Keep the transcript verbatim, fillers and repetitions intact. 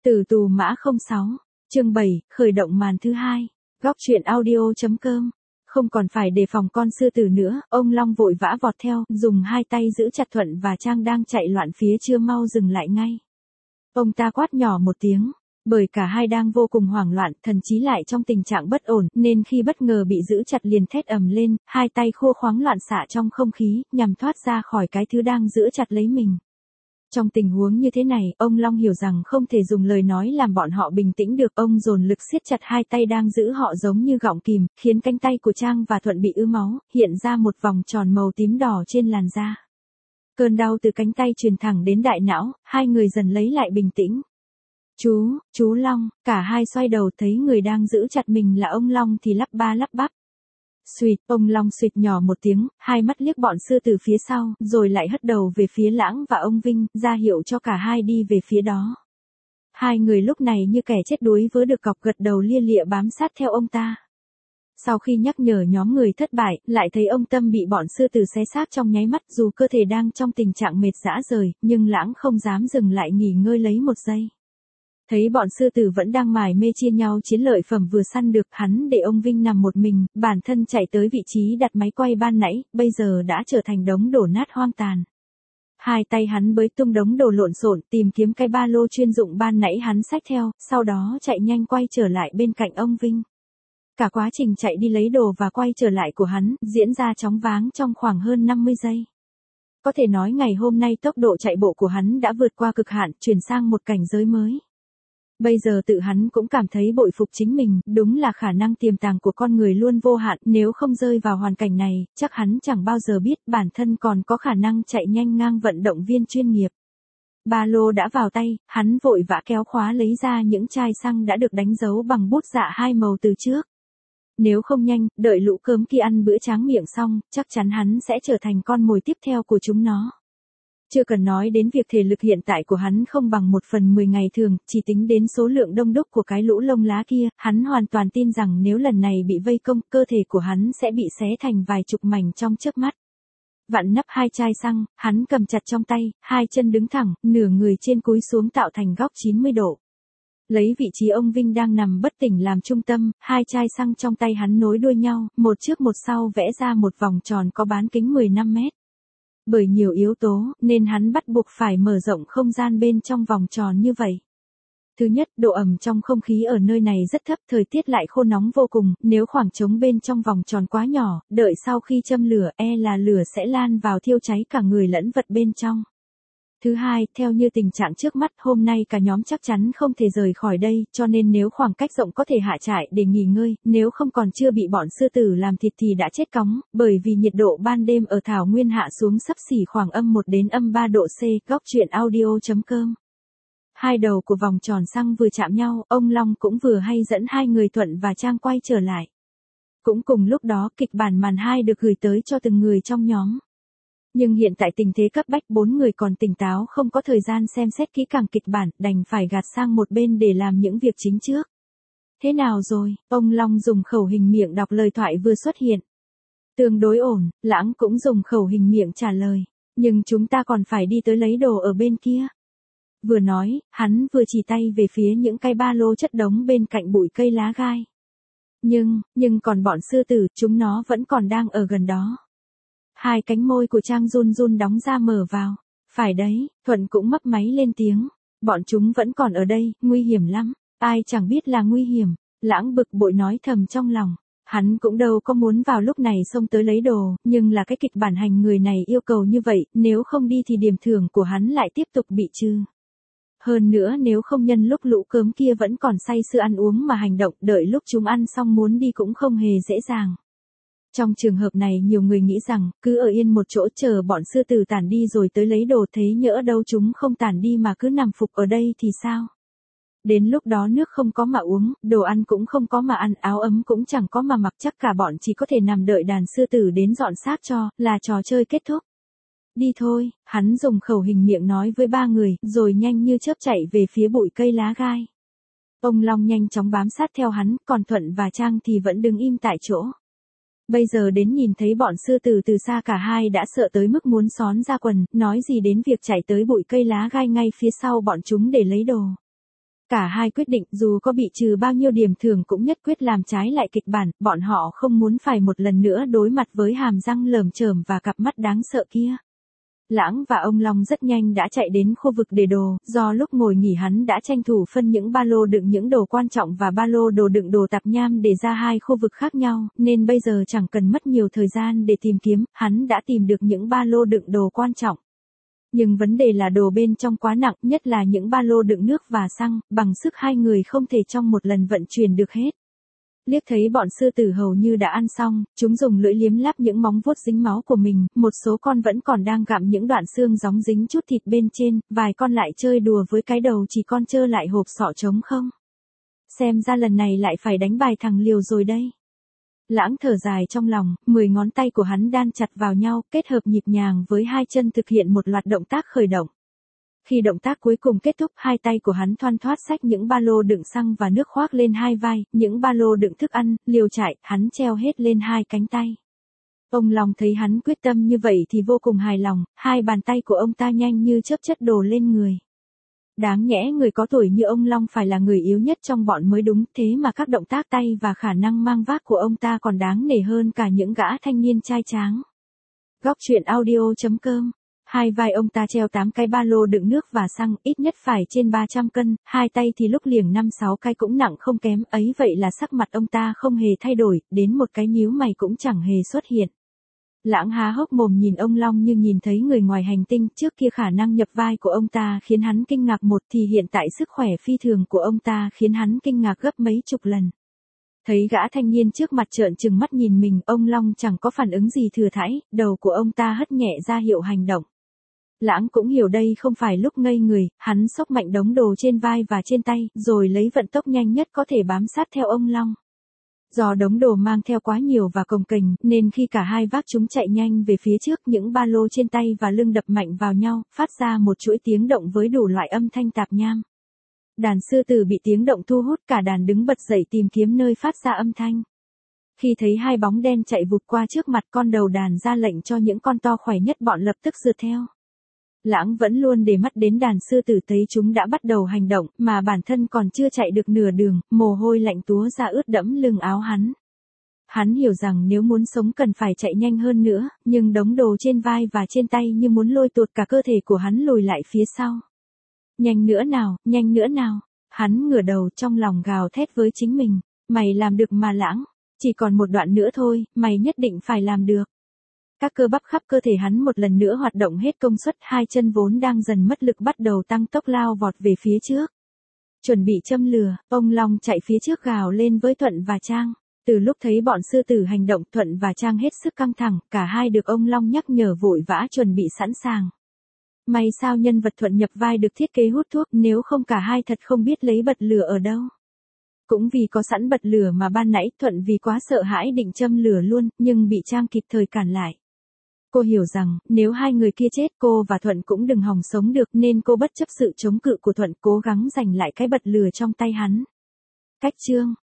Tử tù mã không sáu, chương bảy, khởi động màn thứ hai. Góc truyện audio.com. Không còn phải đề phòng con sư tử nữa, ông Long vội vã vọt theo, dùng hai tay giữ chặt Thuận và Trang đang chạy loạn phía chưa mau dừng lại ngay. Ông ta quát nhỏ một tiếng, bởi cả hai đang vô cùng hoảng loạn, thần trí lại trong tình trạng bất ổn, nên khi bất ngờ bị giữ chặt liền thét ầm lên, hai tay khua khoáng loạn xạ trong không khí, nhằm thoát ra khỏi cái thứ đang giữ chặt lấy mình. Trong tình huống như thế này, ông Long hiểu rằng không thể dùng lời nói làm bọn họ bình tĩnh được, ông dồn lực siết chặt hai tay đang giữ họ giống như gọng kìm, khiến cánh tay của Trang và Thuận bị ứ máu, hiện ra một vòng tròn màu tím đỏ trên làn da. Cơn đau từ cánh tay truyền thẳng đến đại não, hai người dần lấy lại bình tĩnh. Chú, chú Long, cả hai xoay đầu thấy người đang giữ chặt mình là ông Long thì lắp ba lắp bắp. Xuyệt, ông Long xuyệt nhỏ một tiếng, hai mắt liếc bọn sư tử phía sau, rồi lại hất đầu về phía Lãng và ông Vinh, ra hiệu cho cả hai đi về phía đó. Hai người lúc này như kẻ chết đuối vớ được cọc, gật đầu lia lịa bám sát theo ông ta. Sau khi nhắc nhở nhóm người thất bại, lại thấy ông Tâm bị bọn sư tử xé xác trong nháy mắt, dù cơ thể đang trong tình trạng mệt rã rời, nhưng Lãng không dám dừng lại nghỉ ngơi lấy một giây. Thấy bọn sư tử vẫn đang mải mê chia nhau chiến lợi phẩm vừa săn được, hắn để ông Vinh nằm một mình, bản thân chạy tới vị trí đặt máy quay ban nãy, bây giờ đã trở thành đống đổ nát hoang tàn. Hai tay hắn bới tung đống đồ lộn xộn, tìm kiếm cái ba lô chuyên dụng ban nãy hắn xách theo, sau đó chạy nhanh quay trở lại bên cạnh ông Vinh. Cả quá trình chạy đi lấy đồ và quay trở lại của hắn, diễn ra chóng váng trong khoảng hơn năm mươi giây. Có thể nói ngày hôm nay tốc độ chạy bộ của hắn đã vượt qua cực hạn, chuyển sang một cảnh giới mới. Bây giờ tự hắn cũng cảm thấy bội phục chính mình, đúng là khả năng tiềm tàng của con người luôn vô hạn, nếu không rơi vào hoàn cảnh này, chắc hắn chẳng bao giờ biết bản thân còn có khả năng chạy nhanh ngang vận động viên chuyên nghiệp. Ba lô đã vào tay, hắn vội vã kéo khóa lấy ra những chai xăng đã được đánh dấu bằng bút dạ hai màu từ trước. Nếu không nhanh, đợi lũ cớm kia ăn bữa tráng miệng xong, chắc chắn hắn sẽ trở thành con mồi tiếp theo của chúng nó. Chưa cần nói đến việc thể lực hiện tại của hắn không bằng một phần mười ngày thường, chỉ tính đến số lượng đông đúc của cái lũ lông lá kia, hắn hoàn toàn tin rằng nếu lần này bị vây công, cơ thể của hắn sẽ bị xé thành vài chục mảnh trong chớp mắt. Vặn nắp hai chai xăng, hắn cầm chặt trong tay, hai chân đứng thẳng, nửa người trên cúi xuống tạo thành góc chín mươi độ. Lấy vị trí ông Vinh đang nằm bất tỉnh làm trung tâm, hai chai xăng trong tay hắn nối đuôi nhau, một trước một sau vẽ ra một vòng tròn có bán kính mười lăm mét. Bởi nhiều yếu tố, nên hắn bắt buộc phải mở rộng không gian bên trong vòng tròn như vậy. Thứ nhất, độ ẩm trong không khí ở nơi này rất thấp, thời tiết lại khô nóng vô cùng, nếu khoảng trống bên trong vòng tròn quá nhỏ, đợi sau khi châm lửa, e là lửa sẽ lan vào thiêu cháy cả người lẫn vật bên trong. Thứ hai, theo như tình trạng trước mắt, hôm nay cả nhóm chắc chắn không thể rời khỏi đây, cho nên nếu khoảng cách rộng có thể hạ trại để nghỉ ngơi, nếu không còn chưa bị bọn sư tử làm thịt thì đã chết cóng, bởi vì nhiệt độ ban đêm ở thảo nguyên hạ xuống xấp xỉ khoảng âm một đến âm ba độ C, góc truyện audio.com. Hai đầu của vòng tròn xăng vừa chạm nhau, ông Long cũng vừa hay dẫn hai người Thuận và Trang quay trở lại. Cũng cùng lúc đó, kịch bản màn hai được gửi tới cho từng người trong nhóm. Nhưng hiện tại tình thế cấp bách, bốn người còn tỉnh táo không có thời gian xem xét kỹ càng kịch bản, đành phải gạt sang một bên để làm những việc chính trước. Thế nào rồi? Ông Long dùng khẩu hình miệng đọc lời thoại vừa xuất hiện. Tương đối ổn, Lãng cũng dùng khẩu hình miệng trả lời. Nhưng chúng ta còn phải đi tới lấy đồ ở bên kia. Vừa nói, hắn vừa chỉ tay về phía những cái ba lô chất đống bên cạnh bụi cây lá gai. Nhưng, nhưng còn bọn sư tử, chúng nó vẫn còn đang ở gần đó. Hai cánh môi của Trang run run đóng ra mở vào. Phải đấy, Thuận cũng mấp máy lên tiếng. Bọn chúng vẫn còn ở đây, nguy hiểm lắm. Ai chẳng biết là nguy hiểm. Lãng bực bội nói thầm trong lòng. Hắn cũng đâu có muốn vào lúc này xông tới lấy đồ, nhưng là cái kịch bản hành người này yêu cầu như vậy, nếu không đi thì điểm thưởng của hắn lại tiếp tục bị trừ. Hơn nữa nếu không nhân lúc lũ cớm kia vẫn còn say sưa ăn uống mà hành động, đợi lúc chúng ăn xong muốn đi cũng không hề dễ dàng. Trong trường hợp này nhiều người nghĩ rằng, cứ ở yên một chỗ chờ bọn sư tử tản đi rồi tới lấy đồ, thế nhỡ đâu chúng không tản đi mà cứ nằm phục ở đây thì sao? Đến lúc đó nước không có mà uống, đồ ăn cũng không có mà ăn, áo ấm cũng chẳng có mà mặc, chắc cả bọn chỉ có thể nằm đợi đàn sư tử đến dọn xác cho, là trò chơi kết thúc. Đi thôi, hắn dùng khẩu hình miệng nói với ba người, rồi nhanh như chớp chạy về phía bụi cây lá gai. Ông Long nhanh chóng bám sát theo hắn, còn Thuận và Trang thì vẫn đứng im tại chỗ. Bây giờ đến nhìn thấy bọn sư tử từ xa cả hai đã sợ tới mức muốn xón ra quần, nói gì đến việc chạy tới bụi cây lá gai ngay phía sau bọn chúng để lấy đồ. Cả hai quyết định dù có bị trừ bao nhiêu điểm thưởng cũng nhất quyết làm trái lại kịch bản, bọn họ không muốn phải một lần nữa đối mặt với hàm răng lởm chởm và cặp mắt đáng sợ kia. Lãng và ông Long rất nhanh đã chạy đến khu vực để đồ, do lúc ngồi nghỉ hắn đã tranh thủ phân những ba lô đựng những đồ quan trọng và ba lô đồ đựng đồ tạp nham để ra hai khu vực khác nhau, nên bây giờ chẳng cần mất nhiều thời gian để tìm kiếm, hắn đã tìm được những ba lô đựng đồ quan trọng. Nhưng vấn đề là đồ bên trong quá nặng, nhất là những ba lô đựng nước và xăng, bằng sức hai người không thể trong một lần vận chuyển được hết. Liếc thấy bọn sư tử hầu như đã ăn xong, chúng dùng lưỡi liếm láp những móng vuốt dính máu của mình, một số con vẫn còn đang gặm những đoạn xương gióng dính chút thịt bên trên, vài con lại chơi đùa với cái đầu chỉ con trơ lại hộp sọ trống không. Xem ra lần này lại phải đánh bài thằng liều rồi đây. Lãng thở dài trong lòng, mười ngón tay của hắn đan chặt vào nhau, kết hợp nhịp nhàng với hai chân thực hiện một loạt động tác khởi động. Khi động tác cuối cùng kết thúc, hai tay của hắn thoăn thoắt xách những ba lô đựng xăng và nước khoác lên hai vai, những ba lô đựng thức ăn, liều chạy, hắn treo hết lên hai cánh tay. Ông Long thấy hắn quyết tâm như vậy thì vô cùng hài lòng, hai bàn tay của ông ta nhanh như chớp chất đồ lên người. Đáng nhẽ người có tuổi như ông Long phải là người yếu nhất trong bọn mới đúng, thế mà các động tác tay và khả năng mang vác của ông ta còn đáng nể hơn cả những gã thanh niên trai tráng. Góc truyện audio chấm com. Hai vai ông ta treo tám cái ba lô đựng nước và xăng, ít nhất phải trên ba trăm cân, hai tay thì lúc liềng năm sáu cái cũng nặng không kém, ấy vậy là sắc mặt ông ta không hề thay đổi, đến một cái nhíu mày cũng chẳng hề xuất hiện. Lãng há hốc mồm nhìn ông Long như nhìn thấy người ngoài hành tinh, trước kia khả năng nhập vai của ông ta khiến hắn kinh ngạc một thì hiện tại sức khỏe phi thường của ông ta khiến hắn kinh ngạc gấp mấy chục lần. Thấy gã thanh niên trước mặt trợn trừng mắt nhìn mình, ông Long chẳng có phản ứng gì thừa thãi, đầu của ông ta hất nhẹ ra hiệu hành động. Lãng cũng hiểu đây không phải lúc ngây người, hắn xốc mạnh đống đồ trên vai và trên tay, rồi lấy vận tốc nhanh nhất có thể bám sát theo ông Long. Do đống đồ mang theo quá nhiều và cồng kềnh, nên khi cả hai vác chúng chạy nhanh về phía trước, những ba lô trên tay và lưng đập mạnh vào nhau, phát ra một chuỗi tiếng động với đủ loại âm thanh tạp nham. Đàn sư tử bị tiếng động thu hút, cả đàn đứng bật dậy tìm kiếm nơi phát ra âm thanh. Khi thấy hai bóng đen chạy vụt qua trước mặt, con đầu đàn ra lệnh cho những con to khỏe nhất bọn lập tức rượt theo. Lãng vẫn luôn để mắt đến đàn sư tử, thấy chúng đã bắt đầu hành động, mà bản thân còn chưa chạy được nửa đường, mồ hôi lạnh túa ra ướt đẫm lưng áo hắn. Hắn hiểu rằng nếu muốn sống cần phải chạy nhanh hơn nữa, nhưng đống đồ trên vai và trên tay như muốn lôi tuột cả cơ thể của hắn lùi lại phía sau. Nhanh nữa nào, nhanh nữa nào. Hắn ngửa đầu trong lòng gào thét với chính mình. Mày làm được mà Lãng. Chỉ còn một đoạn nữa thôi, mày nhất định phải làm được. Các cơ bắp khắp cơ thể hắn một lần nữa hoạt động hết công suất, hai chân vốn đang dần mất lực bắt đầu tăng tốc lao vọt về phía trước. Chuẩn bị châm lửa, ông Long chạy phía trước gào lên với Thuận và Trang. Từ lúc thấy bọn sư tử hành động, Thuận và Trang hết sức căng thẳng, cả hai được ông Long nhắc nhở vội vã chuẩn bị sẵn sàng. May sao nhân vật Thuận nhập vai được thiết kế hút thuốc, nếu không cả hai thật không biết lấy bật lửa ở đâu. Cũng vì có sẵn bật lửa mà ban nãy Thuận vì quá sợ hãi định châm lửa luôn, nhưng bị Trang kịp thời cản lại. Cô hiểu rằng, nếu hai người kia chết cô và Thuận cũng đừng hòng sống được, nên cô bất chấp sự chống cự của Thuận cố gắng giành lại cái bật lửa trong tay hắn. Cách chương